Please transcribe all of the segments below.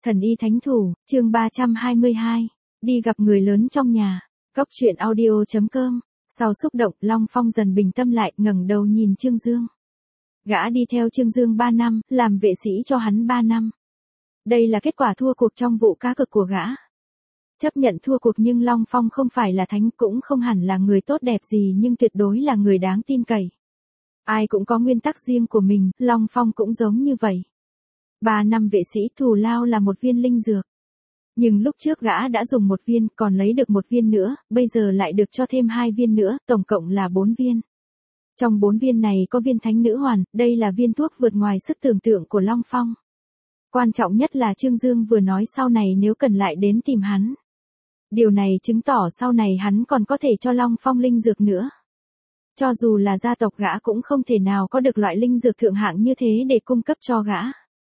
Thần y thánh thủ, chương 322. Đi gặp người lớn trong nhà. Cốc truyện audio.com. Sau xúc động, Long Phong dần bình tâm lại, ngẩng đầu nhìn Trương Dương. Gã đi theo Trương Dương 3 năm, làm vệ sĩ cho hắn 3 năm. Đây là kết quả thua cuộc trong vụ cá cược của gã. Chấp nhận thua cuộc nhưng Long Phong không phải là thánh, cũng không hẳn là người tốt đẹp gì, nhưng tuyệt đối là người đáng tin cậy. Ai cũng có nguyên tắc riêng của mình, Long Phong cũng giống như vậy. 3 năm vệ sĩ thù lao là 1 viên linh dược. Nhưng lúc trước gã đã dùng 1 viên, còn lấy được 1 viên nữa, bây giờ lại được cho thêm 2 viên nữa, tổng cộng là 4 viên. Trong 4 viên này có viên thánh nữ hoàn, đây là viên thuốc vượt ngoài sức tưởng tượng của Long Phong. Quan trọng nhất là Trương Dương vừa nói sau này nếu cần lại đến tìm hắn. Điều này chứng tỏ sau này hắn còn có thể cho Long Phong linh dược nữa. Cho dù là gia tộc gã cũng không thể nào có được loại linh dược thượng hạng như thế để cung cấp cho gã.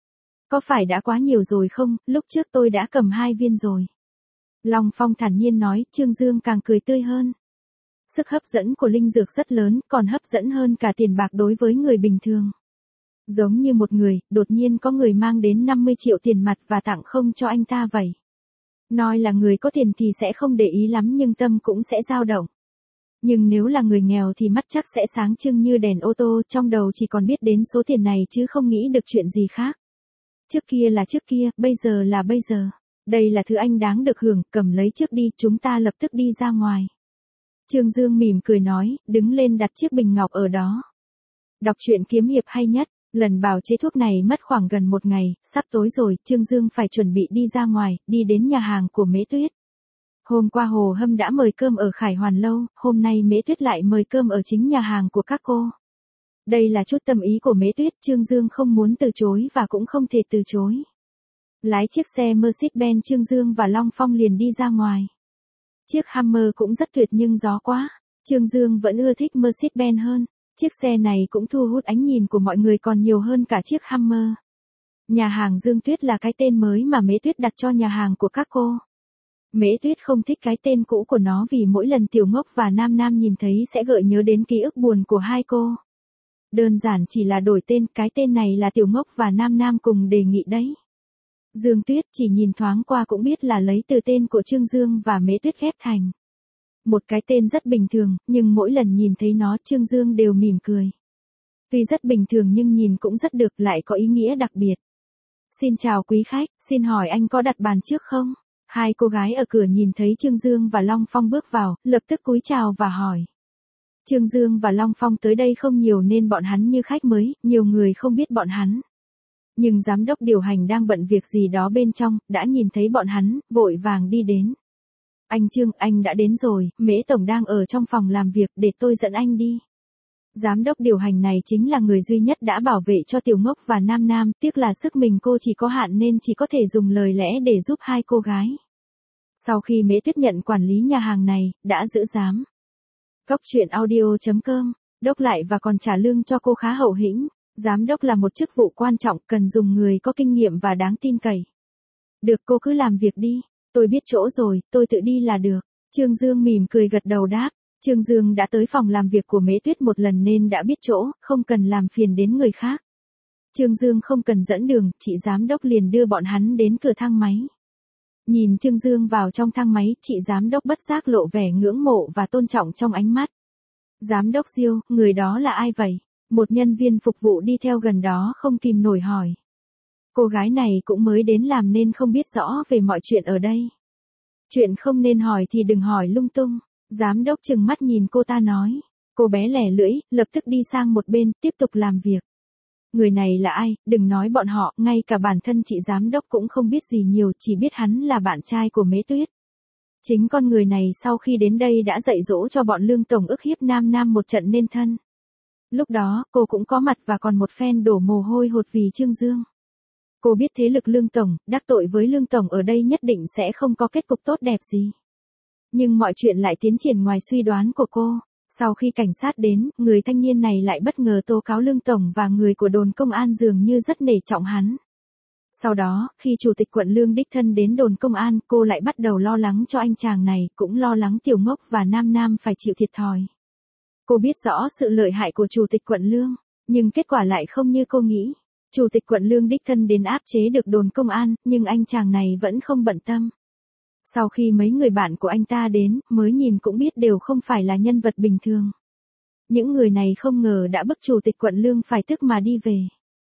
Có phải đã quá nhiều rồi không, lúc trước tôi đã cầm 2 viên rồi. Long Phong thản nhiên nói, Trương Dương càng cười tươi hơn. Sức hấp dẫn của linh dược rất lớn, còn hấp dẫn hơn cả tiền bạc đối với người bình thường. Giống như một người, đột nhiên có người mang đến 50 triệu tiền mặt và tặng không cho anh ta vậy. Nói là người có tiền thì sẽ không để ý lắm nhưng tâm cũng sẽ dao động. Nhưng nếu là người nghèo thì mắt chắc sẽ sáng trưng như đèn ô tô, trong đầu chỉ còn biết đến số tiền này chứ không nghĩ được chuyện gì khác. Trước kia là trước kia, bây giờ là bây giờ. Đây là thứ anh đáng được hưởng, cầm lấy trước đi, chúng ta lập tức đi ra ngoài. Trương Dương mỉm cười nói, đứng lên đặt chiếc bình ngọc ở đó. Đọc truyện kiếm hiệp hay nhất, lần bào chế thuốc này mất khoảng gần 1 ngày, sắp tối rồi, Trương Dương phải chuẩn bị đi ra ngoài, đi đến nhà hàng của Mễ Tuyết. Hôm qua Hồ Hâm đã mời cơm ở Khải Hoàn Lâu, hôm nay Mễ Tuyết lại mời cơm ở chính nhà hàng của các cô. Đây là chút tâm ý của Mễ Tuyết, Trương Dương không muốn từ chối và cũng không thể từ chối. Lái chiếc xe Mercedes-Benz Trương Dương và Long Phong liền đi ra ngoài. Chiếc Hummer cũng rất tuyệt nhưng gió quá, Trương Dương vẫn ưa thích Mercedes-Benz hơn. Chiếc xe này cũng thu hút ánh nhìn của mọi người còn nhiều hơn cả chiếc Hummer. Nhà hàng Dương Tuyết là cái tên mới mà Mễ Tuyết đặt cho nhà hàng của các cô. Mễ Tuyết không thích cái tên cũ của nó vì mỗi lần Tiểu Ngốc và Nam Nam nhìn thấy sẽ gợi nhớ đến ký ức buồn của hai cô. Đơn giản chỉ là đổi tên, cái tên này là Tiểu Ngốc và Nam Nam cùng đề nghị đấy. Dương Tuyết chỉ nhìn thoáng qua cũng biết là lấy từ tên của Trương Dương và Mễ Tuyết ghép thành. Một cái tên rất bình thường, nhưng mỗi lần nhìn thấy nó Trương Dương đều mỉm cười. Tuy rất bình thường nhưng nhìn cũng rất được, lại có ý nghĩa đặc biệt. Xin chào quý khách, xin hỏi anh có đặt bàn trước không? Hai cô gái ở cửa nhìn thấy Trương Dương và Long Phong bước vào, lập tức cúi chào và hỏi. Trương Dương và Long Phong tới đây không nhiều nên bọn hắn như khách mới, nhiều người không biết bọn hắn. Nhưng giám đốc điều hành đang bận việc gì đó bên trong, đã nhìn thấy bọn hắn, vội vàng đi đến. Anh Trương, anh đã đến rồi, Mễ Tổng đang ở trong phòng làm việc, để tôi dẫn anh đi. Giám đốc điều hành này chính là người duy nhất đã bảo vệ cho Tiểu Ngốc và Nam Nam, tiếc là sức mình cô chỉ có hạn nên chỉ có thể dùng lời lẽ để giúp hai cô gái. Sau khi Mễ Tuyết nhận quản lý nhà hàng này, đã giữ giám. Cốc truyện audio.com, đốc lại và còn trả lương cho cô khá hậu hĩnh. Giám đốc là một chức vụ quan trọng, cần dùng người có kinh nghiệm và đáng tin cậy. Được, cô cứ làm việc đi, tôi biết chỗ rồi, tôi tự đi là được. Trương Dương mỉm cười gật đầu đáp. Trương Dương đã tới phòng làm việc của Mễ Tuyết một lần nên đã biết chỗ, không cần làm phiền đến người khác. Trương Dương không cần dẫn đường, chị giám đốc liền đưa bọn hắn đến cửa thang máy. Nhìn Trương Dương vào trong thang máy, chị giám đốc bất giác lộ vẻ ngưỡng mộ và tôn trọng trong ánh mắt. Giám đốc Diêu, người đó là ai vậy? Một nhân viên phục vụ đi theo gần đó không kìm nổi hỏi. Cô gái này cũng mới đến làm nên không biết rõ về mọi chuyện ở đây. Chuyện không nên hỏi thì đừng hỏi lung tung. Giám đốc trừng mắt nhìn cô ta nói. Cô bé lẻ lưỡi, lập tức đi sang một bên, tiếp tục làm việc. Người này là ai, đừng nói bọn họ, ngay cả bản thân chị giám đốc cũng không biết gì nhiều, chỉ biết hắn là bạn trai của Mễ Tuyết. Chính con người này sau khi đến đây đã dạy dỗ cho bọn Lương Tổng ức hiếp Nam Nam một trận nên thân. Lúc đó, cô cũng có mặt và còn một phen đổ mồ hôi hột vì Trương Dương. Cô biết thế lực Lương Tổng, đắc tội với Lương Tổng ở đây nhất định sẽ không có kết cục tốt đẹp gì. Nhưng mọi chuyện lại tiến triển ngoài suy đoán của cô. Sau khi cảnh sát đến, người thanh niên này lại bất ngờ tố cáo Lương Tổng và người của đồn công an dường như rất nể trọng hắn. Sau đó, khi chủ tịch quận Lương đích thân đến đồn công an, cô lại bắt đầu lo lắng cho anh chàng này, cũng lo lắng Tiểu Ngốc và Nam Nam phải chịu thiệt thòi. Cô biết rõ sự lợi hại của chủ tịch quận Lương, nhưng kết quả lại không như cô nghĩ. Chủ tịch quận Lương đích thân đến áp chế được đồn công an, nhưng anh chàng này vẫn không bận tâm. Sau khi mấy người bạn của anh ta đến, mới nhìn cũng biết đều không phải là nhân vật bình thường. Những người này không ngờ đã bức chủ tịch quận Lương phải tức mà đi về.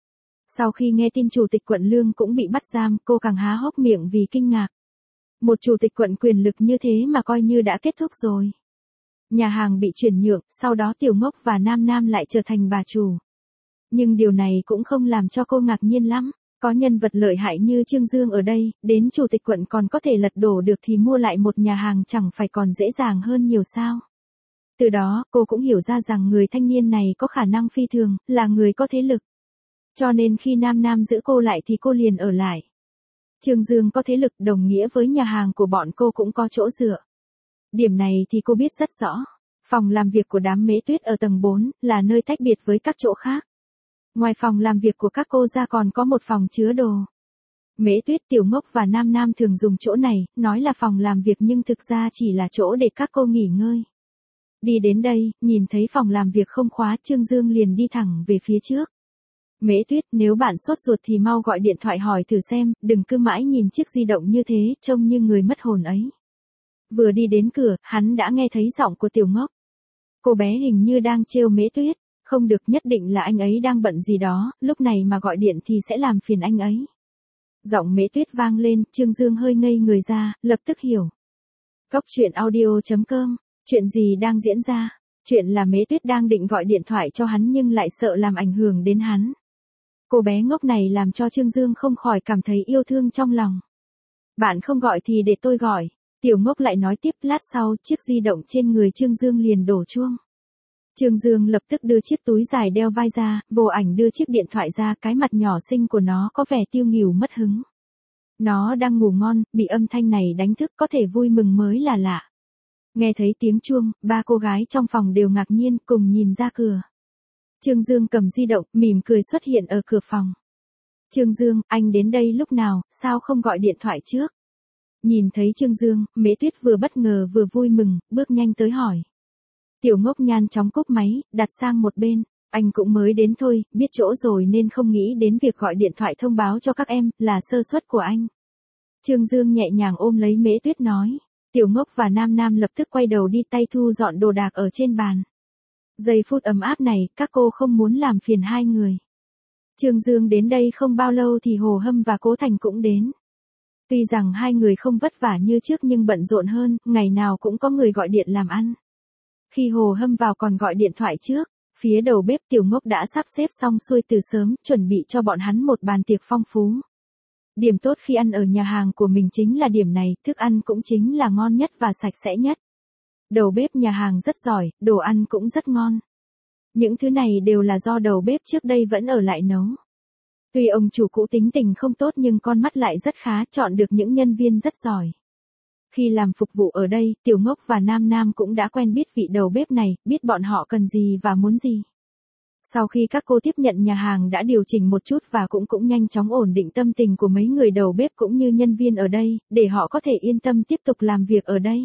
Sau khi nghe tin chủ tịch quận Lương cũng bị bắt giam, cô càng há hốc miệng vì kinh ngạc. Một chủ tịch quận quyền lực như thế mà coi như đã kết thúc rồi. Nhà hàng bị chuyển nhượng, sau đó Tiểu Ngốc và Nam Nam lại trở thành bà chủ. Nhưng điều này cũng không làm cho cô ngạc nhiên lắm. Có nhân vật lợi hại như Trương Dương ở đây, đến chủ tịch quận còn có thể lật đổ được thì mua lại một nhà hàng chẳng phải còn dễ dàng hơn nhiều sao. Từ đó, cô cũng hiểu ra rằng người thanh niên này có khả năng phi thường, là người có thế lực. Cho nên khi Nam Nam giữ cô lại thì cô liền ở lại. Trương Dương có thế lực đồng nghĩa với nhà hàng của bọn cô cũng có chỗ dựa. Điểm này thì cô biết rất rõ. Phòng làm việc của đám Mễ Tuyết ở tầng 4 là nơi tách biệt với các chỗ khác. Ngoài phòng làm việc của các cô ra còn có một phòng chứa đồ. Mễ Tuyết, Tiểu Ngốc và Nam Nam thường dùng chỗ này, nói là phòng làm việc nhưng thực ra chỉ là chỗ để các cô nghỉ ngơi. Đi đến đây, nhìn thấy phòng làm việc không khóa, Trương Dương liền đi thẳng về phía trước. Mễ Tuyết, nếu bạn sốt ruột thì mau gọi điện thoại hỏi thử xem, đừng cứ mãi nhìn chiếc di động như thế, trông như người mất hồn ấy. Vừa đi đến cửa, hắn đã nghe thấy giọng của Tiểu Ngốc. Cô bé hình như đang trêu Mễ Tuyết. Không được, nhất định là anh ấy đang bận gì đó, lúc này mà gọi điện thì sẽ làm phiền anh ấy. Giọng Mễ Tuyết vang lên, Trương Dương hơi ngây người ra, lập tức hiểu. Cốc truyện audio.com, chuyện gì đang diễn ra? Chuyện là Mễ Tuyết đang định gọi điện thoại cho hắn nhưng lại sợ làm ảnh hưởng đến hắn. Cô bé ngốc này làm cho Trương Dương không khỏi cảm thấy yêu thương trong lòng. Bạn không gọi thì để tôi gọi. Tiểu Ngốc lại nói tiếp, lát sau, chiếc di động trên người Trương Dương liền đổ chuông. Trương Dương lập tức đưa chiếc túi dài đeo vai ra, vô ảnh đưa chiếc điện thoại ra, cái mặt nhỏ xinh của nó có vẻ tiêu nghỉu mất hứng. Nó đang ngủ ngon, bị âm thanh này đánh thức có thể vui mừng mới là lạ. Nghe thấy tiếng chuông, ba cô gái trong phòng đều ngạc nhiên cùng nhìn ra cửa. Trương Dương cầm di động, mỉm cười xuất hiện ở cửa phòng. Trương Dương, anh đến đây lúc nào, sao không gọi điện thoại trước? Nhìn thấy Trương Dương, Mễ Tuyết vừa bất ngờ vừa vui mừng, bước nhanh tới hỏi. Tiểu Ngốc nhanh chóng cúp máy, đặt sang một bên. Anh cũng mới đến thôi, biết chỗ rồi nên không nghĩ đến việc gọi điện thoại thông báo cho các em, là sơ suất của anh. Trương Dương nhẹ nhàng ôm lấy Mễ Tuyết nói. Tiểu Ngốc và Nam Nam lập tức quay đầu đi, tay thu dọn đồ đạc ở trên bàn. Giây phút ấm áp này, các cô không muốn làm phiền hai người. Trương Dương đến đây không bao lâu thì Hồ Hâm và Cố Thành cũng đến. Tuy rằng hai người không vất vả như trước nhưng bận rộn hơn, ngày nào cũng có người gọi điện làm ăn. Khi Hồ Hâm vào còn gọi điện thoại trước, phía đầu bếp Tiểu Ngốc đã sắp xếp xong xuôi từ sớm, chuẩn bị cho bọn hắn một bàn tiệc phong phú. Điểm tốt khi ăn ở nhà hàng của mình chính là điểm này, thức ăn cũng chính là ngon nhất và sạch sẽ nhất. Đầu bếp nhà hàng rất giỏi, đồ ăn cũng rất ngon. Những thứ này đều là do đầu bếp trước đây vẫn ở lại nấu. Tuy ông chủ cũ tính tình không tốt nhưng con mắt lại rất khá, chọn được những nhân viên rất giỏi. Khi làm phục vụ ở đây, Tiểu Ngốc và Nam Nam cũng đã quen biết vị đầu bếp này, biết bọn họ cần gì và muốn gì. Sau khi các cô tiếp nhận nhà hàng đã điều chỉnh một chút và cũng nhanh chóng ổn định tâm tình của mấy người đầu bếp cũng như nhân viên ở đây, để họ có thể yên tâm tiếp tục làm việc ở đây.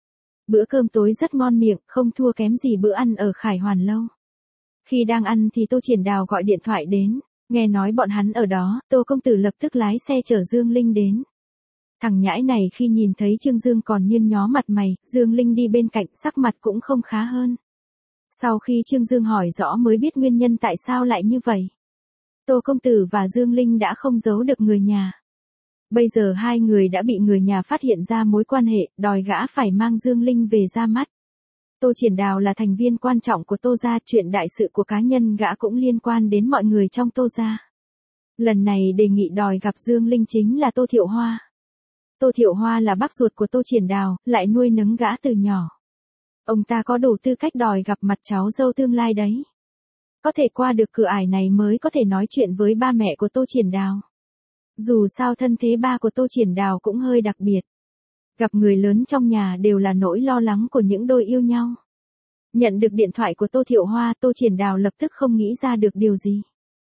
Bữa cơm tối rất ngon miệng, không thua kém gì bữa ăn ở Khải Hoàn Lâu. Khi đang ăn thì Tô Triển Đào gọi điện thoại đến, nghe nói bọn hắn ở đó, Tô công tử lập tức lái xe chở Dương Linh đến. Thằng nhãi này khi nhìn thấy Trương Dương còn nhăn nhó mặt mày, Dương Linh đi bên cạnh sắc mặt cũng không khá hơn. Sau khi Trương Dương hỏi rõ mới biết nguyên nhân tại sao lại như vậy. Tô công tử và Dương Linh đã không giấu được người nhà. Bây giờ hai người đã bị người nhà phát hiện ra mối quan hệ, đòi gã phải mang Dương Linh về ra mắt. Tô Triển Đào là thành viên quan trọng của Tô gia, chuyện đại sự của cá nhân gã cũng liên quan đến mọi người trong Tô gia. Lần này đề nghị đòi gặp Dương Linh chính là Tô Thiệu Hoa. Tô Thiệu Hoa là bác ruột của Tô Triển Đào, lại nuôi nấng gã từ nhỏ. Ông ta có đủ tư cách đòi gặp mặt cháu dâu tương lai đấy. Có thể qua được cửa ải này mới có thể nói chuyện với ba mẹ của Tô Triển Đào. Dù sao thân thế ba của Tô Triển Đào cũng hơi đặc biệt. Gặp người lớn trong nhà đều là nỗi lo lắng của những đôi yêu nhau. Nhận được điện thoại của Tô Thiệu Hoa, Tô Triển Đào lập tức không nghĩ ra được điều gì.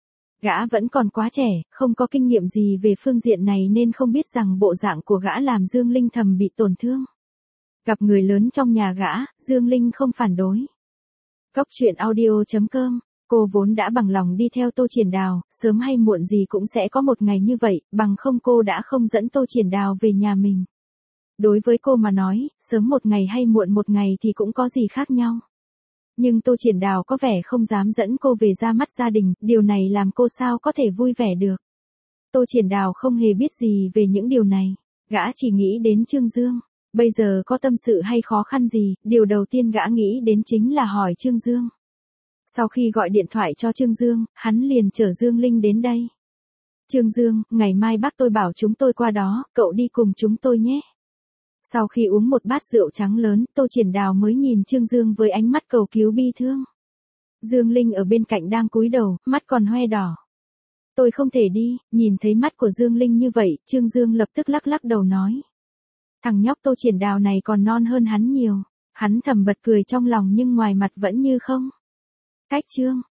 Gã vẫn còn quá trẻ, không có kinh nghiệm gì về phương diện này nên không biết rằng bộ dạng của gã làm Dương Linh thầm bị tổn thương. Gặp người lớn trong nhà gã, Dương Linh không phản đối. Cốc truyện audio.com Cô vốn đã bằng lòng đi theo Tô Triển Đào, sớm hay muộn gì cũng sẽ có một ngày như vậy, bằng không cô đã không dẫn Tô Triển Đào về nhà mình. Đối với cô mà nói, sớm một ngày hay muộn một ngày thì cũng có gì khác nhau. Nhưng Tô Triển Đào có vẻ không dám dẫn cô về ra mắt gia đình, điều này làm cô sao có thể vui vẻ được. Tô Triển Đào không hề biết gì về những điều này, gã chỉ nghĩ đến Trương Dương. Bây giờ có tâm sự hay khó khăn gì, điều đầu tiên gã nghĩ đến chính là hỏi Trương Dương. Sau khi gọi điện thoại cho Trương Dương, hắn liền chở Dương Linh đến đây. Trương Dương, ngày mai bác tôi bảo chúng tôi qua đó, cậu đi cùng chúng tôi nhé. Sau khi uống một bát rượu trắng lớn, Tô Triển Đào mới nhìn Trương Dương với ánh mắt cầu cứu bi thương. Dương Linh ở bên cạnh đang cúi đầu, mắt còn hoe đỏ. Tôi không thể đi, nhìn thấy mắt của Dương Linh như vậy, Trương Dương lập tức lắc lắc đầu nói. Thằng nhóc Tô Triển Đào này còn non hơn hắn nhiều. Hắn thầm bật cười trong lòng nhưng ngoài mặt vẫn như không. Cách Trương